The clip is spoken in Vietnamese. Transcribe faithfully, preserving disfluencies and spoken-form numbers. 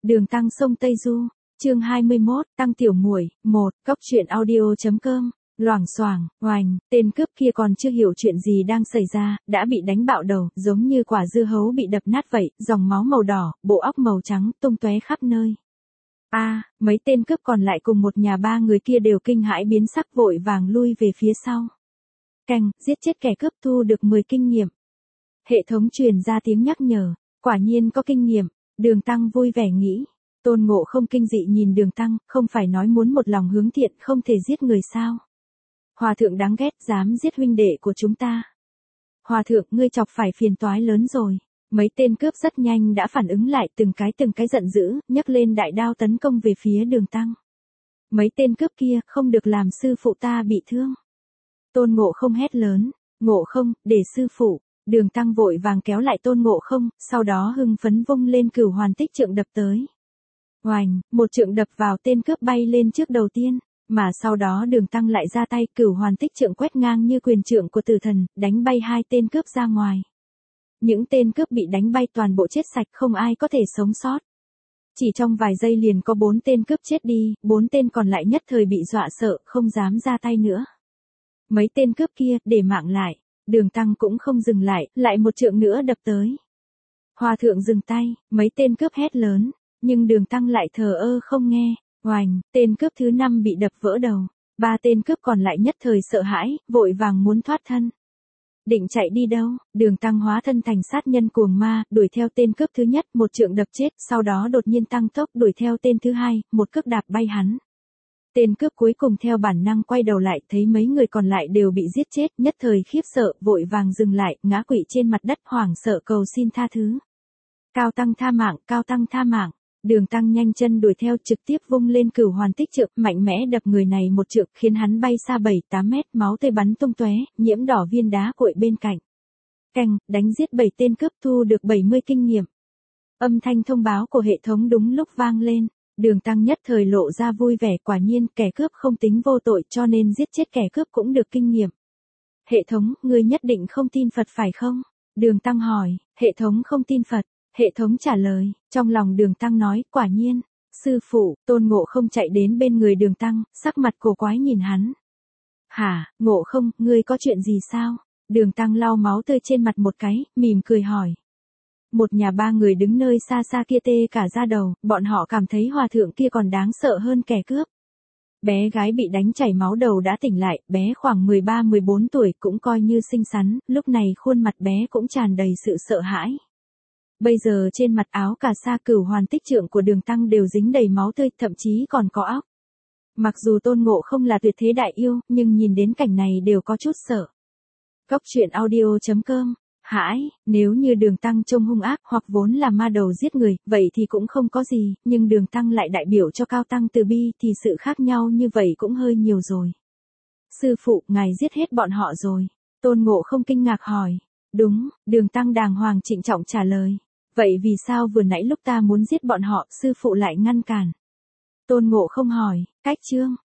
Đường Tăng sông Tây Du, chương hai mươi mốt, Tăng Tiểu Muội, một, cốc truyện audio.com, loảng xoảng, oành, tên cướp kia còn chưa hiểu chuyện gì đang xảy ra, đã bị đánh bạo đầu, giống như quả dưa hấu bị đập nát vậy, dòng máu màu đỏ, bộ óc màu trắng, tung tóe khắp nơi. A, à, mấy tên cướp còn lại cùng một nhà ba người kia đều kinh hãi biến sắc vội vàng lui về phía sau. Canh, giết chết kẻ cướp thu được mười kinh nghiệm. Hệ thống truyền ra tiếng nhắc nhở, quả nhiên có kinh nghiệm, Đường Tăng vui vẻ nghĩ. Tôn Ngộ Không kinh dị nhìn Đường Tăng, không phải nói muốn một lòng hướng thiện không thể giết người sao? Hòa thượng đáng ghét dám giết huynh đệ của chúng ta. Hòa thượng ngươi chọc phải phiền toái lớn rồi. Mấy tên cướp rất nhanh đã phản ứng lại từng cái từng cái giận dữ, nhấc lên đại đao tấn công về phía Đường Tăng. Mấy tên cướp kia không được làm sư phụ ta bị thương. Tôn Ngộ Không hét lớn, Ngộ Không, để sư phụ. Đường Tăng vội vàng kéo lại Tôn Ngộ Không, sau đó hưng phấn vung lên Cửu Hoàn Tích Trượng đập tới. Oành, một trượng đập vào tên cướp bay lên trước đầu tiên, mà sau đó Đường Tăng lại ra tay Cửu Hoàn Tích Trượng quét ngang như quyền trượng của tử thần, đánh bay hai tên cướp ra ngoài. Những tên cướp bị đánh bay toàn bộ chết sạch không ai có thể sống sót. Chỉ trong vài giây liền có bốn tên cướp chết đi, bốn tên còn lại nhất thời bị dọa sợ, không dám ra tay nữa. Mấy tên cướp kia, để mạng lại. Đường Tăng cũng không dừng lại, lại một trượng nữa đập tới. Hòa thượng dừng tay, mấy tên cướp hét lớn, nhưng Đường Tăng lại thờ ơ không nghe. Oành, tên cướp thứ năm bị đập vỡ đầu. Ba tên cướp còn lại nhất thời sợ hãi, vội vàng muốn thoát thân. Định chạy đi đâu? Đường Tăng hóa thân thành sát nhân cuồng ma, đuổi theo tên cướp thứ nhất, một trượng đập chết, sau đó đột nhiên tăng tốc đuổi theo tên thứ hai, một cước đạp bay hắn. Tên cướp cuối cùng theo bản năng quay đầu lại, thấy mấy người còn lại đều bị giết chết, nhất thời khiếp sợ, vội vàng dừng lại, ngã quỵ trên mặt đất hoảng sợ cầu xin tha thứ. Cao Tăng tha mạng, Cao Tăng tha mạng. Đường Tăng nhanh chân đuổi theo, trực tiếp vung lên Cửu Hoàn Tích Trượng, mạnh mẽ đập người này một trượng, khiến hắn bay xa bảy tám mét, máu tươi bắn tung tóe, nhiễm đỏ viên đá cuội bên cạnh. Canh, đánh giết bảy tên cướp thu được bảy mươi kinh nghiệm. Âm thanh thông báo của hệ thống đúng lúc vang lên. Đường Tăng nhất thời lộ ra vui vẻ, quả nhiên kẻ cướp không tính vô tội cho nên giết chết kẻ cướp cũng được kinh nghiệm. Hệ thống, ngươi nhất định không tin Phật phải không? Đường Tăng hỏi, hệ thống không tin Phật. Hệ thống trả lời, trong lòng Đường Tăng nói, quả nhiên. Sư phụ, Tôn Ngộ Không chạy đến bên người Đường Tăng, sắc mặt cổ quái nhìn hắn. Hả, Ngộ Không, ngươi có chuyện gì sao? Đường Tăng lau máu tươi trên mặt một cái, mỉm cười hỏi. Một nhà ba người đứng nơi xa xa kia tê cả da đầu, bọn họ cảm thấy hòa thượng kia còn đáng sợ hơn kẻ cướp. Bé gái bị đánh chảy máu đầu đã tỉnh lại, bé khoảng mười ba mười bốn tuổi cũng coi như xinh xắn, lúc này khuôn mặt bé cũng tràn đầy sự sợ hãi. Bây giờ trên mặt áo cà sa Cửu Hoàn Tích Trượng của Đường Tăng đều dính đầy máu tươi, thậm chí còn có óc. Mặc dù Tôn Ngộ Không là tuyệt thế đại yêu, nhưng nhìn đến cảnh này đều có chút sợ. Cốc truyện audio.com. Hãi, nếu như Đường Tăng trông hung ác hoặc vốn là ma đầu giết người, vậy thì cũng không có gì, nhưng Đường Tăng lại đại biểu cho Cao Tăng từ bi thì sự khác nhau như vậy cũng hơi nhiều rồi. Sư phụ, ngài giết hết bọn họ rồi. Tôn Ngộ Không kinh ngạc hỏi. Đúng, Đường Tăng đàng hoàng trịnh trọng trả lời. Vậy vì sao vừa nãy lúc ta muốn giết bọn họ, sư phụ lại ngăn cản? Tôn Ngộ Không hỏi, cách chương,